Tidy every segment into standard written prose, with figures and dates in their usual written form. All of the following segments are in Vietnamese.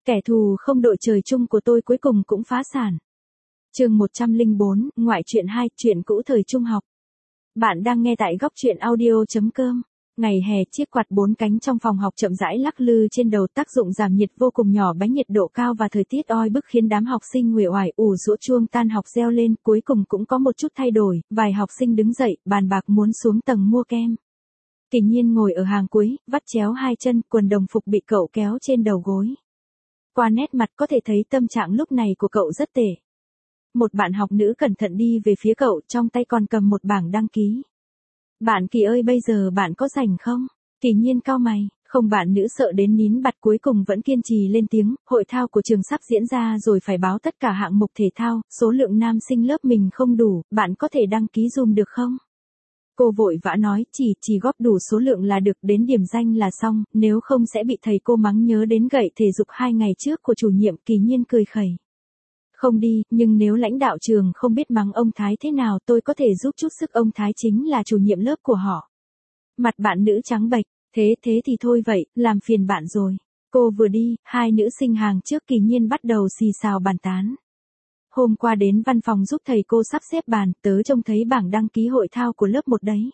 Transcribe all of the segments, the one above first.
Kẻ thù không đội trời chung của tôi cuối cùng cũng phá sản. Chương 104, ngoại truyện 2, truyện cũ thời trung học. Bạn đang nghe tại góc truyện audio.com. Ngày hè, chiếc quạt 4 cánh trong phòng học chậm rãi lắc lư trên đầu, tác dụng giảm nhiệt vô cùng nhỏ bé, nhiệt độ cao và thời tiết oi bức khiến đám học sinh uể oải ủ rũ, chuông tan học reo lên, cuối cùng cũng có một chút thay đổi, vài học sinh đứng dậy, bàn bạc muốn xuống tầng mua kem. Kỳ Nhiên ngồi ở hàng cuối, vắt chéo hai chân, quần đồng phục bị cậu kéo trên đầu gối. Qua nét mặt có thể thấy tâm trạng lúc này của cậu rất tệ. Một bạn học nữ cẩn thận đi về phía cậu, trong tay còn cầm một bảng đăng ký. Bạn Kỳ ơi, bây giờ bạn có rảnh không? Kỳ Nhiên cau mày, không. Bạn nữ sợ đến nín bặt cuối cùng vẫn kiên trì lên tiếng, hội thao của trường sắp diễn ra rồi, phải báo tất cả hạng mục thể thao, số lượng nam sinh lớp mình không đủ, bạn có thể đăng ký dùm được không? Cô vội vã nói, chỉ góp đủ số lượng là được, đến điểm danh là xong, nếu không sẽ bị thầy cô mắng. Nhớ đến gậy thể dục 2 ngày trước của chủ nhiệm, Kỳ Nhiên cười khẩy. Không đi, nhưng nếu lãnh đạo trường không biết mắng ông Thái thế nào, tôi có thể giúp chút sức. Ông Thái chính là chủ nhiệm lớp của họ. Mặt bạn nữ trắng bệch, thế thì thôi vậy, làm phiền bạn rồi. Cô vừa đi, hai nữ sinh hàng trước Kỳ Nhiên bắt đầu xì xào bàn tán. Hôm qua đến văn phòng giúp thầy cô sắp xếp bàn, tớ trông thấy bảng đăng ký hội thao của lớp 1 đấy.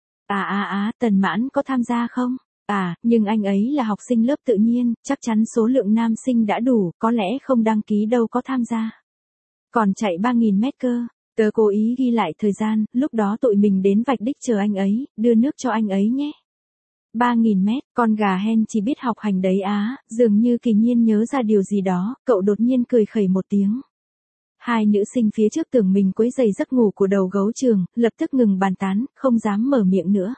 Tần Mãn có tham gia không? Nhưng anh ấy là học sinh lớp tự nhiên, chắc chắn số lượng nam sinh đã đủ, có lẽ không đăng ký đâu có tham gia. Còn chạy 3.000 mét cơ, tớ cố ý ghi lại thời gian, lúc đó tụi mình đến vạch đích chờ anh ấy, đưa nước cho anh ấy nhé. 3.000 mét, con gà hen chỉ biết học hành đấy á. Dường như Kỳ Nhiên nhớ ra điều gì đó, cậu đột nhiên cười khẩy một tiếng. Hai nữ sinh phía trước tưởng mình quấy rầy giấc ngủ của đầu gấu trường, lập tức ngừng bàn tán, không dám mở miệng nữa.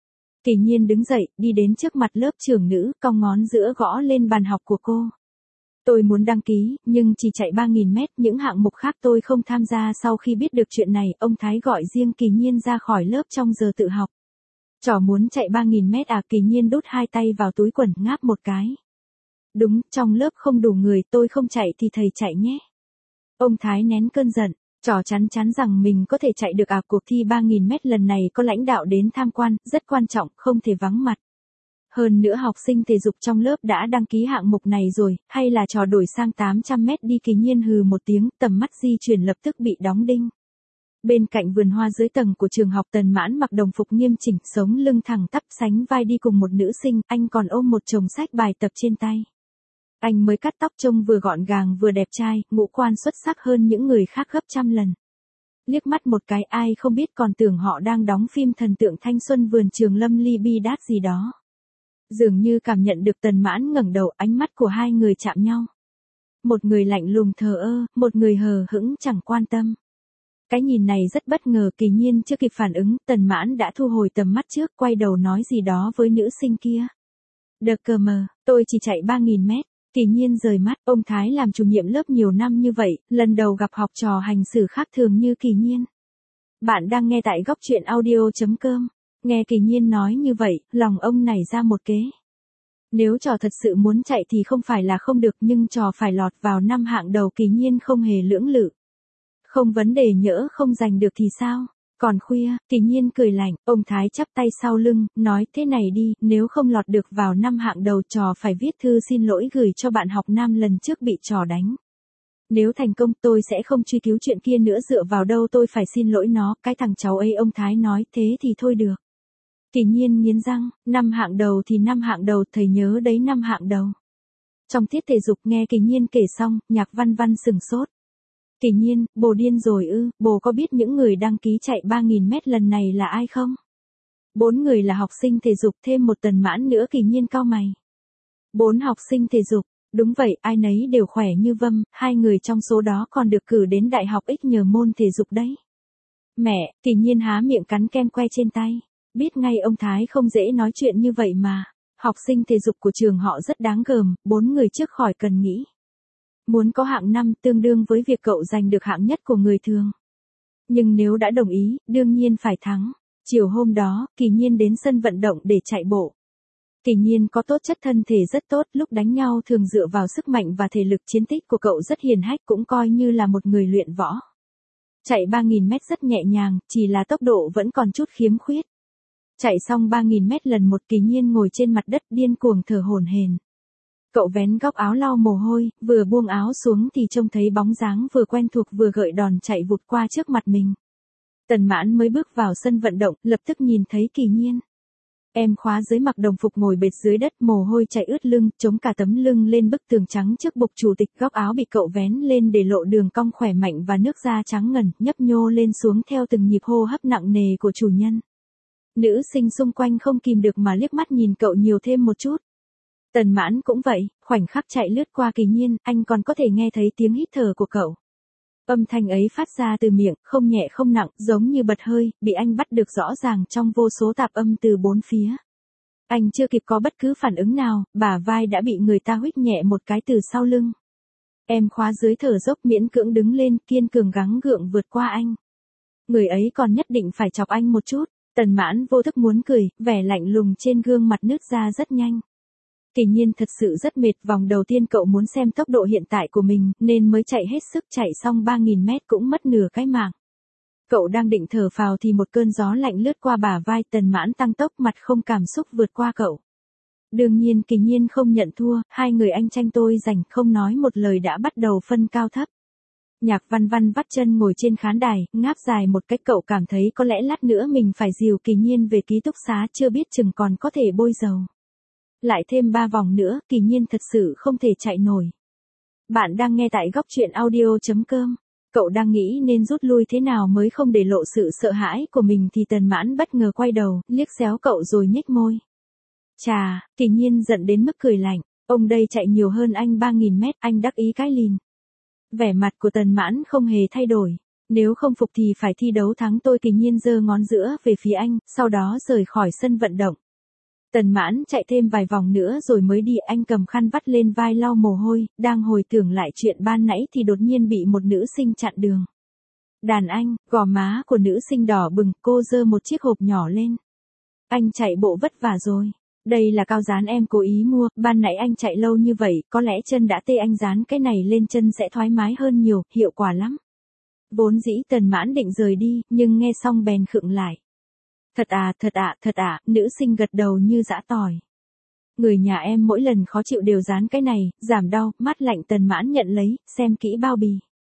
Kỳ Nhiên đứng dậy, đi đến trước mặt lớp trưởng nữ, cong ngón giữa gõ lên bàn học của cô. Tôi muốn đăng ký, nhưng chỉ chạy 3.000 mét, những hạng mục khác tôi không tham gia. Sau khi biết được chuyện này, ông Thái gọi riêng Kỳ Nhiên ra khỏi lớp trong giờ tự học. Trò muốn chạy 3.000 mét à? Kỳ Nhiên đút hai tay vào túi quần, ngáp một cái. Đúng, trong lớp không đủ người, tôi không chạy thì thầy chạy nhé. Ông Thái nén cơn giận, trò chắn rằng mình có thể chạy được cuộc thi 3.000 mét lần này có lãnh đạo đến tham quan, rất quan trọng, không thể vắng mặt. Hơn nữa học sinh thể dục trong lớp đã đăng ký hạng mục này rồi, hay là trò đổi sang 800 mét đi? Kỳ Nhiên hừ một tiếng, tầm mắt di chuyển lập tức bị đóng đinh. Bên cạnh vườn hoa dưới tầng của trường học, Tần Mãn mặc đồng phục nghiêm chỉnh, sống lưng thẳng tắp, sánh vai đi cùng một nữ sinh, anh còn ôm một chồng sách bài tập trên tay. Anh mới cắt tóc, trông vừa gọn gàng vừa đẹp trai, ngũ quan xuất sắc hơn những người khác gấp trăm lần. Liếc mắt một cái, ai không biết còn tưởng họ đang đóng phim thần tượng thanh xuân vườn trường Lâm Ly Bi Đát gì đó. Dường như cảm nhận được Tần Mãn ngẩng đầu, ánh mắt của hai người chạm nhau. Một người lạnh lùng thờ ơ, một người hờ hững chẳng quan tâm. Cái nhìn này rất bất ngờ. Kỳ Nhiên chưa kịp phản ứng, Tần Mãn đã thu hồi tầm mắt trước, quay đầu nói gì đó với nữ sinh kia. Đờ cờ mờ, tôi chỉ chạy 3.000 mét. Kỳ Nhiên rời mắt, ông Thái làm chủ nhiệm lớp nhiều năm như vậy, lần đầu gặp học trò hành xử khác thường như Kỳ Nhiên. Bạn đang nghe tại góc truyện audio.com. Nghe Kỳ Nhiên nói như vậy, lòng ông nảy ra một kế. Nếu trò thật sự muốn chạy thì không phải là không được, nhưng trò phải lọt vào 5 hạng đầu. Kỳ Nhiên không hề lưỡng lự. Không vấn đề, nhỡ không giành được thì sao? Còn khuya, Kỳ Nhiên cười lạnh, ông Thái chắp tay sau lưng, nói thế này đi, nếu không lọt được vào 5 hạng đầu, trò phải viết thư xin lỗi gửi cho bạn học nam lần trước bị trò đánh. Nếu thành công, tôi sẽ không truy cứu chuyện kia nữa, dựa vào đâu tôi phải xin lỗi nó, cái thằng cháu ấy. Ông Thái nói, thế thì thôi được. Kỳ Nhiên nghiến răng, 5 hạng đầu thì 5 hạng đầu, thầy nhớ đấy, 5 hạng đầu. Trong tiết thể dục, nghe Kỳ Nhiên kể xong, Nhạc Văn Văn sừng sốt. Kỳ Nhiên, bồ điên rồi ư? Bồ có biết những người đăng ký chạy 3.000 mét lần này là ai không? 4 người là học sinh thể dục, thêm một Tần Mãn nữa. Kỳ Nhiên cau mày. 4 học sinh thể dục, đúng vậy, ai nấy đều khỏe như vâm, 2 người trong số đó còn được cử đến đại học X nhờ môn thể dục đấy. Mẹ, Kỳ Nhiên há miệng cắn kem que trên tay. Biết ngay ông Thái không dễ nói chuyện như vậy mà. Học sinh thể dục của trường họ rất đáng gờm, 4 người trước khỏi cần nghĩ. Muốn có hạng 5 tương đương với việc cậu giành được hạng nhất của người thường. Nhưng nếu đã đồng ý, đương nhiên phải thắng. Chiều hôm đó, Kỳ Nhiên đến sân vận động để chạy bộ. Kỳ Nhiên có tố chất thân thể rất tốt, lúc đánh nhau thường dựa vào sức mạnh và thể lực. Chiến tích của cậu rất hiển hách, cũng coi như là một người luyện võ. Chạy 3.000 mét rất nhẹ nhàng, chỉ là tốc độ vẫn còn chút khiếm khuyết. Chạy xong 3.000 mét lần 1, Kỳ Nhiên ngồi trên mặt đất điên cuồng thở hổn hển. Cậu vén góc áo lau mồ hôi, vừa buông áo xuống thì trông thấy bóng dáng vừa quen thuộc vừa gợi đòn chạy vụt qua trước mặt mình. Tần Mãn mới bước vào sân vận động, lập tức nhìn thấy Kỳ Nhiên. Em khóa dưới mặc đồng phục ngồi bệt dưới đất, mồ hôi chảy ướt lưng, chống cả tấm lưng lên bức tường trắng trước bục chủ tịch, góc áo bị cậu vén lên để lộ đường cong khỏe mạnh và nước da trắng ngần, nhấp nhô lên xuống theo từng nhịp hô hấp nặng nề của chủ nhân. Nữ sinh xung quanh không kìm được mà liếc mắt nhìn cậu nhiều thêm một chút. Tần Mãn cũng vậy, khoảnh khắc chạy lướt qua Kỳ Nhiên, anh còn có thể nghe thấy tiếng hít thở của cậu. Âm thanh ấy phát ra từ miệng, không nhẹ không nặng, giống như bật hơi, bị anh bắt được rõ ràng trong vô số tạp âm từ bốn phía. Anh chưa kịp có bất cứ phản ứng nào, bả vai đã bị người ta huých nhẹ một cái từ sau lưng. Em khóa dưới thở dốc miễn cưỡng đứng lên, kiên cường gắng gượng vượt qua anh. Người ấy còn nhất định phải chọc anh một chút. Tần Mãn vô thức muốn cười, vẻ lạnh lùng trên gương mặt nứt ra rất nhanh. Kỳ Nhiên thật sự rất mệt, vòng đầu tiên cậu muốn xem tốc độ hiện tại của mình, nên mới chạy hết sức, chạy xong 3.000 mét cũng mất nửa cái mạng. Cậu đang định thở phào thì một cơn gió lạnh lướt qua bả vai, Tần Mãn tăng tốc, mặt không cảm xúc vượt qua cậu. Đương nhiên Kỳ Nhiên không nhận thua, hai người anh tranh tôi giành, không nói một lời đã bắt đầu phân cao thấp. Nhạc Văn Văn vắt chân ngồi trên khán đài, ngáp dài một cách, cậu cảm thấy có lẽ lát nữa mình phải dìu Kỳ Nhiên về ký túc xá, chưa biết chừng còn có thể bôi dầu. Lại thêm 3 vòng nữa, Kỳ Nhiên thật sự không thể chạy nổi. Bạn đang nghe tại góc truyện audio.com. Cậu đang nghĩ nên rút lui thế nào mới không để lộ sự sợ hãi của mình thì Tần Mãn bất ngờ quay đầu, liếc xéo cậu rồi nhếch môi. Chà, Kỳ Nhiên giận đến mức cười lạnh, ông đây chạy nhiều hơn anh 3.000 mét, anh đắc ý cái lìn. Vẻ mặt của Tần Mãn không hề thay đổi. Nếu không phục thì phải thi đấu thắng tôi. Kỳ Nhiên giơ ngón giữa về phía anh, sau đó rời khỏi sân vận động. Tần Mãn chạy thêm vài vòng nữa rồi mới đi, anh cầm khăn vắt lên vai lau mồ hôi, đang hồi tưởng lại chuyện ban nãy thì đột nhiên bị một nữ sinh chặn đường. Đàn anh, gò má của nữ sinh đỏ bừng, cô giơ một chiếc hộp nhỏ lên. Anh chạy bộ vất vả rồi. Đây là cao dán em cố ý mua, ban nãy anh chạy lâu như vậy, có lẽ chân đã tê, anh dán cái này lên chân sẽ thoải mái hơn nhiều, hiệu quả lắm. Vốn dĩ Tần Mãn định rời đi, nhưng nghe xong bèn khựng lại. Thật à, nữ sinh gật đầu như giã tỏi. Người nhà em mỗi lần khó chịu đều dán cái này, giảm đau, mát lạnh. Tần Mãn nhận lấy, xem kỹ bao bì.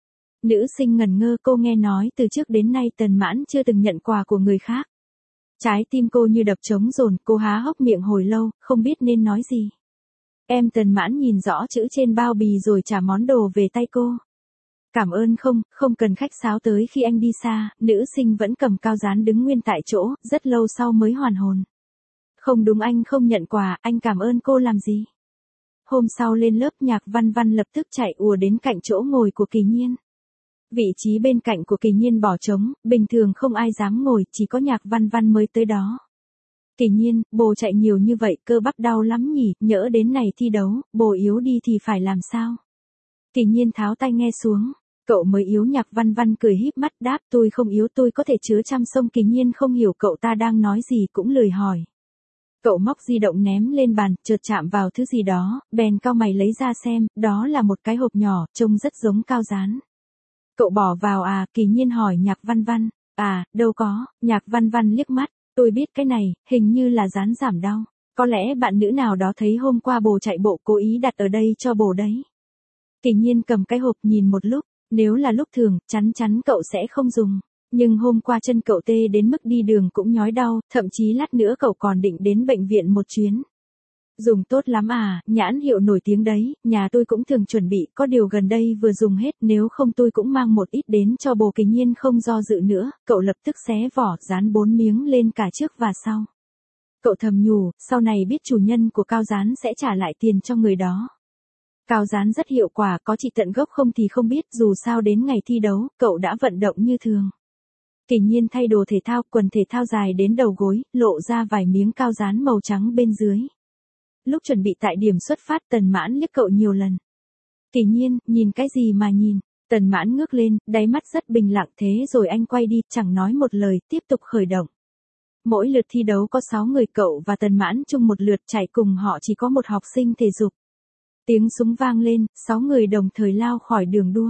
Nữ sinh ngẩn ngơ, cô nghe nói từ trước đến nay Tần Mãn chưa từng nhận quà của người khác. Trái tim cô như đập trống dồn, cô há hốc miệng hồi lâu, không biết nên nói gì. Em. Tần Mãn nhìn rõ chữ trên bao bì rồi trả món đồ về tay cô. Cảm ơn không cần khách sáo. Tới khi anh đi xa, nữ sinh vẫn cầm cao dán đứng nguyên tại chỗ, rất lâu sau mới hoàn hồn. Không đúng, anh không nhận quà, anh cảm ơn cô làm gì? Hôm sau lên lớp, Nhạc Văn Văn lập tức chạy ùa đến cạnh chỗ ngồi của Kỳ Nhiên. Vị trí bên cạnh của Kỳ Nhiên bỏ trống, bình thường không ai dám ngồi, chỉ có Nhạc Văn Văn mới tới đó. Kỳ Nhiên, bồ chạy nhiều như vậy, cơ bắp đau lắm nhỉ, nhỡ đến này thi đấu, bồ yếu đi thì phải làm sao? Kỳ Nhiên tháo tai nghe xuống. Cậu mới yếu. Nhạc Văn Văn cười híp mắt đáp, tôi không yếu, tôi có thể chứa trăm sông. Kỳ Nhiên không hiểu cậu ta đang nói gì cũng lười hỏi. Cậu móc di động ném lên bàn, chợt chạm vào thứ gì đó, bèn cau mày lấy ra xem, đó là một cái hộp nhỏ, trông rất giống cao dán. Cậu bỏ vào à? Kỳ Nhiên hỏi Nhạc Văn Văn. À, đâu có. Nhạc Văn Văn liếc mắt, tôi biết cái này, hình như là dán giảm đau. Có lẽ bạn nữ nào đó thấy hôm qua bồ chạy bộ cố ý đặt ở đây cho bồ đấy. Kỳ Nhiên cầm cái hộp nhìn một lúc. Nếu là lúc thường, chắn cậu sẽ không dùng. Nhưng hôm qua chân cậu tê đến mức đi đường cũng nhói đau, thậm chí lát nữa cậu còn định đến bệnh viện một chuyến. Dùng tốt lắm à, nhãn hiệu nổi tiếng đấy, nhà tôi cũng thường chuẩn bị, có điều gần đây vừa dùng hết, nếu không tôi cũng mang một ít đến cho bồ. Kỳ Nhiên không do dự nữa, cậu lập tức xé vỏ, dán 4 miếng lên cả trước và sau. Cậu thầm nhủ, sau này biết chủ nhân của cao dán sẽ trả lại tiền cho người đó. Cao dán rất hiệu quả, có trị tận gốc không thì không biết, dù sao đến ngày thi đấu, cậu đã vận động như thường. Kỳ Nhiên thay đồ thể thao, quần thể thao dài đến đầu gối, lộ ra vài miếng cao dán màu trắng bên dưới. Lúc chuẩn bị tại điểm xuất phát, Tần Mãn liếc cậu nhiều lần. Kỳ Nhiên, nhìn cái gì mà nhìn? Tần Mãn ngước lên, đáy mắt rất bình lặng, thế rồi anh quay đi, chẳng nói một lời, tiếp tục khởi động. Mỗi lượt thi đấu có 6 người, cậu và Tần Mãn chung một lượt chạy, cùng họ chỉ có một học sinh thể dục. Tiếng súng vang lên, 6 người đồng thời lao khỏi đường đua.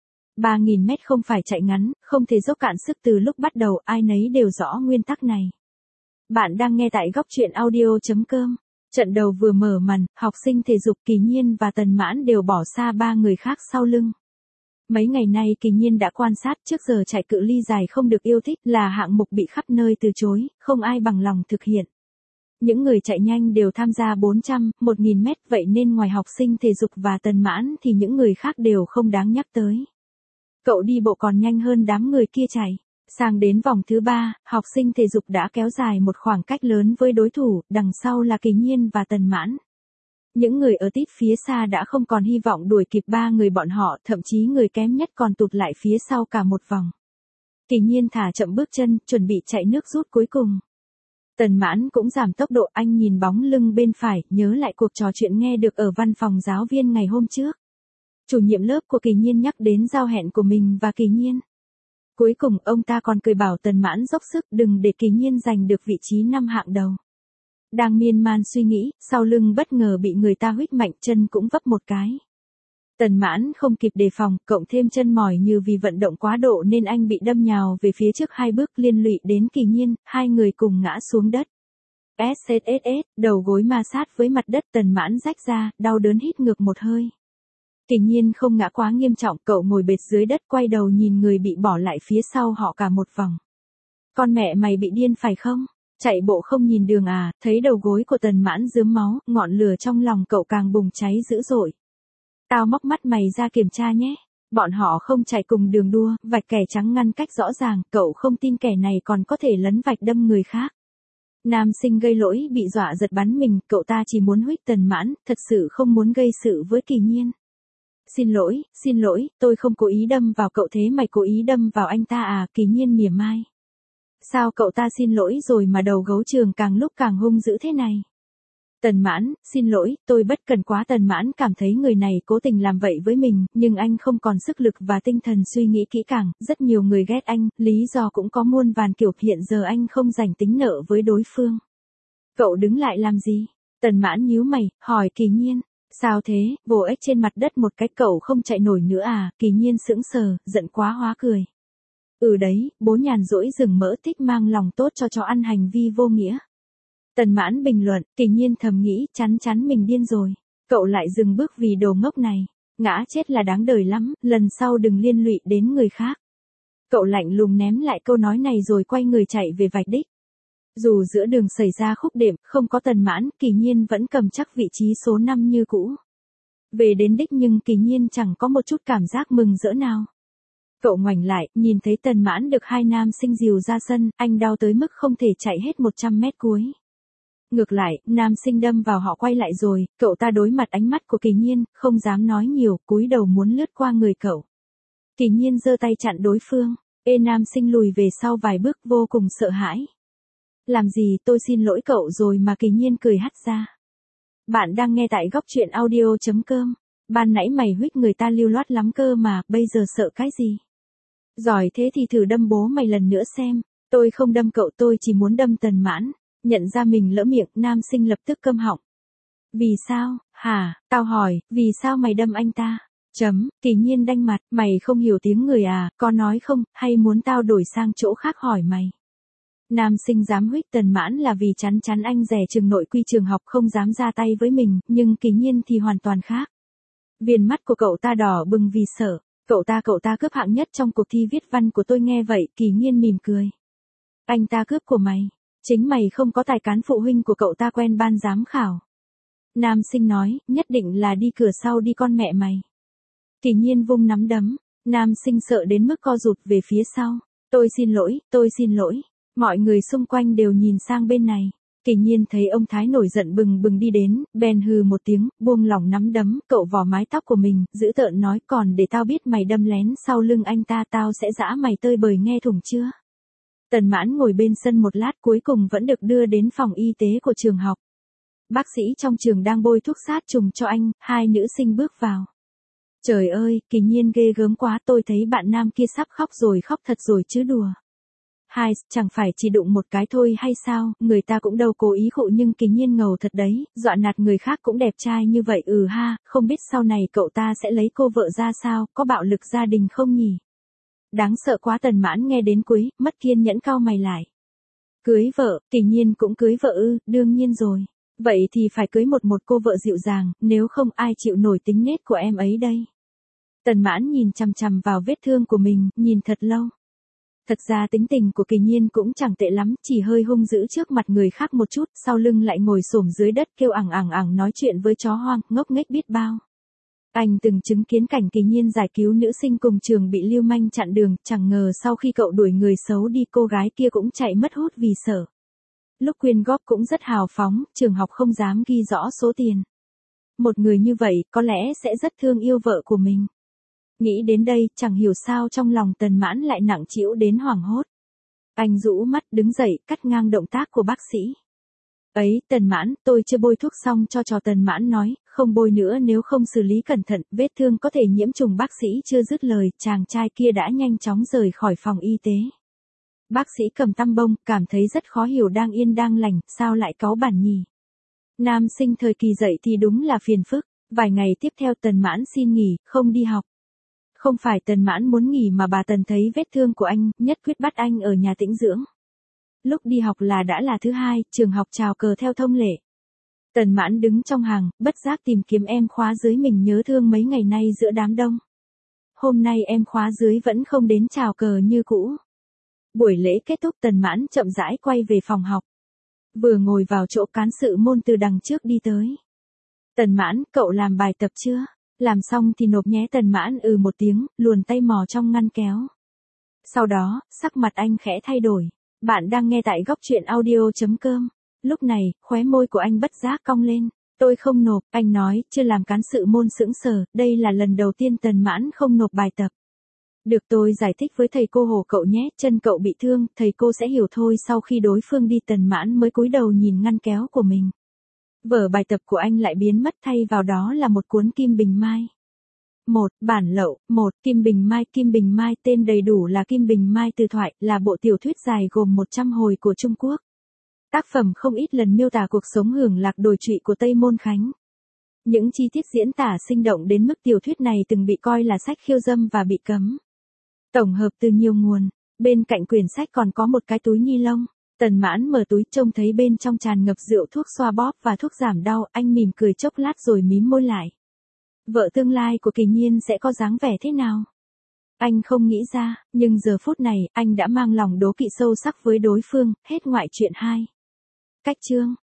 3.000 mét không phải chạy ngắn, không thể dốc cạn sức. Từ lúc bắt đầu, ai nấy đều rõ nguyên tắc này. Bạn đang nghe tại góc truyện audio.com. Trận đầu vừa mở màn, học sinh thể dục Kỳ Nhiên và Tần Mãn đều bỏ xa ba người khác sau lưng. Mấy ngày nay Kỳ Nhiên đã quan sát trước giờ chạy cự ly dài không được yêu thích là hạng mục bị khắp nơi từ chối, không ai bằng lòng thực hiện. Những người chạy nhanh đều tham gia 400, 1000 mét vậy nên ngoài học sinh thể dục và Tần Mãn thì những người khác đều không đáng nhắc tới. Cậu đi bộ còn nhanh hơn đám người kia chạy. Sang đến vòng thứ 3, học sinh thể dục đã kéo dài một khoảng cách lớn với đối thủ, đằng sau là Kỳ Nhiên và Tần Mãn. Những người ở tít phía xa đã không còn hy vọng đuổi kịp ba người bọn họ, thậm chí người kém nhất còn tụt lại phía sau cả một vòng. Kỳ Nhiên thả chậm bước chân, chuẩn bị chạy nước rút cuối cùng. Tần Mãn cũng giảm tốc độ, anh nhìn bóng lưng bên phải, nhớ lại cuộc trò chuyện nghe được ở văn phòng giáo viên ngày hôm trước. Chủ nhiệm lớp của Kỳ Nhiên nhắc đến giao hẹn của mình và Kỳ Nhiên. Cuối cùng ông ta còn cười bảo Tần Mãn dốc sức đừng để Kỳ Nhiên giành được vị trí 5 hạng đầu. Đang miên man suy nghĩ, sau lưng bất ngờ bị người ta huých mạnh, chân cũng vấp một cái. Tần Mãn không kịp đề phòng, cộng thêm chân mỏi như vì vận động quá độ nên anh bị đâm nhào về phía trước 2 bước liên lụy đến Kỳ Nhiên, hai người cùng ngã xuống đất. SSSS, đầu gối ma sát với mặt đất, Tần Mãn rách ra, đau đớn hít ngược một hơi. Kỳ Nhiên không ngã quá nghiêm trọng, cậu ngồi bệt dưới đất quay đầu nhìn người bị bỏ lại phía sau họ cả một vòng. Con mẹ mày bị điên phải không? Chạy bộ không nhìn đường à? Thấy đầu gối của Tần Mãn rướm máu, ngọn lửa trong lòng cậu càng bùng cháy dữ dội. Tao móc mắt mày ra kiểm tra nhé. Bọn họ không chạy cùng đường đua, vạch kẻ trắng ngăn cách rõ ràng, cậu không tin kẻ này còn có thể lấn vạch đâm người khác. Nam sinh gây lỗi bị dọa giật bắn mình, cậu ta chỉ muốn huých Tần Mãn, thật sự không muốn gây sự với Kỳ Nhiên. Xin lỗi, tôi không cố ý đâm vào cậu, thế mày cố ý đâm vào anh ta à? Kỳ Nhiên mỉa mai. Sao cậu ta xin lỗi rồi mà đầu gấu trường càng lúc càng hung dữ thế này? Tần Mãn, xin lỗi, tôi bất cần quá. Tần Mãn cảm thấy người này cố tình làm vậy với mình, nhưng anh không còn sức lực và tinh thần suy nghĩ kỹ càng, rất nhiều người ghét anh, lý do cũng có muôn vàn kiểu, hiện giờ anh không rảnh tính nợ với đối phương. Cậu đứng lại làm gì? Tần Mãn nhíu mày, hỏi Kỳ Nhiên. Sao thế? Vồ ếch trên mặt đất một cái, cậu không chạy nổi nữa à? Kỳ Nhiên sững sờ, giận quá hóa cười. Ừ đấy, bố nhàn rỗi rừng mỡ thích mang lòng tốt cho chó ăn hành vi vô nghĩa. Tần Mãn bình luận, Kỳ Nhiên thầm nghĩ, chắn mình điên rồi. Cậu lại dừng bước vì đồ ngốc này. Ngã chết là đáng đời lắm, lần sau đừng liên lụy đến người khác. Cậu lạnh lùng ném lại câu nói này rồi quay người chạy về vạch đích. Dù giữa đường xảy ra khúc đệm, không có Tần Mãn, Kỳ Nhiên vẫn cầm chắc vị trí số 5 như cũ. Về đến đích nhưng Kỳ Nhiên chẳng có một chút cảm giác mừng rỡ nào. Cậu ngoảnh lại, nhìn thấy Tần Mãn được hai nam sinh dìu ra sân, anh đau tới mức không thể chạy hết 100 mét cuối. Ngược lại, nam sinh đâm vào họ quay lại rồi, cậu ta đối mặt ánh mắt của Kỳ Nhiên, không dám nói nhiều, cúi đầu muốn lướt qua người cậu. Kỳ Nhiên giơ tay chặn đối phương, nam sinh lùi về sau vài bước vô cùng sợ hãi. Làm gì, tôi xin lỗi cậu rồi mà. Kỳ Nhiên cười hắt ra. Bạn đang nghe tại góc truyện audio.com. Ban nãy mày huých người ta lưu loát lắm cơ mà, bây giờ sợ cái gì? Giỏi thế thì thử đâm bố mày lần nữa xem. Tôi không đâm cậu, tôi chỉ muốn đâm Tần Mãn. Nhận ra mình lỡ miệng, nam sinh lập tức câm họng. Vì sao? Hả? Tao hỏi, vì sao mày đâm anh ta? Kỳ Nhiên đanh mặt, mày không hiểu tiếng người à, có nói không, hay muốn tao đổi sang chỗ khác hỏi mày? Nam sinh dám huých Tần Mãn là vì chắn anh rẻ chừng nội quy trường học không dám ra tay với mình, nhưng Kỳ Nhiên thì hoàn toàn khác. Viền mắt của cậu ta đỏ bừng vì sợ. Cậu ta cướp hạng nhất trong cuộc thi viết văn của tôi. Nghe vậy, Kỳ Nhiên mỉm cười. Anh ta cướp của mày? Chính mày không có tài cán, phụ huynh của cậu ta quen ban giám khảo. Nam sinh nói, nhất định là đi cửa sau đi con mẹ mày. Kỳ Nhiên vung nắm đấm. Nam sinh sợ đến mức co rụt về phía sau. Tôi xin lỗi. Mọi người xung quanh đều nhìn sang bên này. Kỳ Nhiên thấy ông Thái nổi giận bừng bừng đi đến, bèn hừ một tiếng, buông lỏng nắm đấm, cậu vò mái tóc của mình, dữ tợn nói, còn để tao biết mày đâm lén sau lưng anh ta, tao sẽ giã mày tơi bời, nghe thủng chưa? Tần Mãn ngồi bên sân một lát, cuối cùng vẫn được đưa đến phòng y tế của trường học. Bác sĩ trong trường đang bôi thuốc sát trùng cho anh, hai nữ sinh bước vào. Trời ơi, Kỳ Nhiên ghê gớm quá, tôi thấy bạn nam kia sắp khóc rồi, khóc thật rồi chứ đùa. Chẳng phải chỉ đụng một cái thôi hay sao, người ta cũng đâu cố ý khụ, nhưng Kỳ Nhiên ngầu thật đấy, dọa nạt người khác cũng đẹp trai như vậy. Không biết sau này cậu ta sẽ lấy cô vợ ra sao, có bạo lực gia đình không nhỉ? Đáng sợ quá. Tần Mãn nghe đến cuối, mất kiên nhẫn cau mày lại. Cưới vợ? Kỳ Nhiên cũng cưới vợ ư? Đương nhiên rồi. Vậy thì phải cưới một cô vợ dịu dàng, nếu không ai chịu nổi tính nết của em ấy đây. Tần Mãn nhìn chằm chằm vào vết thương của mình, nhìn thật lâu. Thật ra tính tình của Kỳ Nhiên cũng chẳng tệ lắm, chỉ hơi hung dữ trước mặt người khác một chút, sau lưng lại ngồi xổm dưới đất kêu ẳng ẳng ẳng nói chuyện với chó hoang, ngốc nghếch biết bao. Anh từng chứng kiến cảnh Kỳ Nhiên giải cứu nữ sinh cùng trường bị lưu manh chặn đường, chẳng ngờ sau khi cậu đuổi người xấu đi cô gái kia cũng chạy mất hút vì sợ. Lúc quyên góp cũng rất hào phóng, trường học không dám ghi rõ số tiền. Một người như vậy có lẽ sẽ rất thương yêu vợ của mình. Nghĩ đến đây, chẳng hiểu sao trong lòng Tần Mãn lại nặng trĩu đến hoảng hốt. Anh rũ mắt đứng dậy, cắt ngang động tác của bác sĩ. Ấy, Tần Mãn, tôi chưa bôi thuốc xong cho trò. Tần Mãn nói, không bôi nữa nếu không xử lý cẩn thận, vết thương có thể nhiễm trùng. Bác sĩ chưa dứt lời, chàng trai kia đã nhanh chóng rời khỏi phòng y tế. Bác sĩ cầm tăm bông, cảm thấy rất khó hiểu, đang yên đang lành, sao lại cáu bẳn nhỉ? Nam sinh thời kỳ dậy thì đúng là phiền phức, vài ngày tiếp theo Tần Mãn xin nghỉ, không đi học. Không phải Tần Mãn muốn nghỉ mà bà Tần thấy vết thương của anh, nhất quyết bắt anh ở nhà tĩnh dưỡng. Lúc đi học là đã là thứ hai, trường học chào cờ theo thông lệ. Tần Mãn đứng trong hàng, bất giác tìm kiếm em khóa dưới mình, nhớ thương mấy ngày nay giữa đám đông. Hôm nay em khóa dưới vẫn không đến chào cờ như cũ. Buổi lễ kết thúc, Tần Mãn chậm rãi quay về phòng học. Vừa ngồi vào chỗ, cán sự môn từ đằng trước đi tới. Tần Mãn, cậu làm bài tập chưa? Làm xong thì nộp nhé. Tần Mãn một tiếng, luồn tay mò trong ngăn kéo. Sau đó, sắc mặt anh khẽ thay đổi. Bạn đang nghe tại góc truyện audio.com. Lúc này, khóe môi của anh bất giác cong lên. Tôi không nộp, anh nói, chưa làm. Cán sự môn sững sờ, đây là lần đầu tiên Tần Mãn không nộp bài tập. Được, tôi giải thích với thầy cô hộ cậu nhé, chân cậu bị thương, thầy cô sẽ hiểu thôi. Sau khi đối phương đi, Tần Mãn mới cúi đầu nhìn ngăn kéo của mình. Vở bài tập của anh lại biến mất, thay vào đó là một cuốn Kim Bình Mai. Bản lậu, Kim Bình Mai. Kim Bình Mai tên đầy đủ là Kim Bình Mai Từ Thoại, là bộ tiểu thuyết dài gồm 100 hồi của Trung Quốc. Tác phẩm không ít lần miêu tả cuộc sống hưởng lạc đồi trụy của Tây Môn Khánh. Những chi tiết diễn tả sinh động đến mức tiểu thuyết này từng bị coi là sách khiêu dâm và bị cấm. Tổng hợp từ nhiều nguồn, bên cạnh quyển sách còn có một cái túi ni lông. Tần Mãn mở túi, trông thấy bên trong tràn ngập rượu, thuốc xoa bóp và thuốc giảm đau, anh mỉm cười chốc lát rồi mím môi lại. Vợ tương lai của Kỳ Nhiên sẽ có dáng vẻ thế nào? Anh không nghĩ ra, nhưng giờ phút này, anh đã mang lòng đố kỵ sâu sắc với đối phương. Hết ngoại truyện 2. Cách chương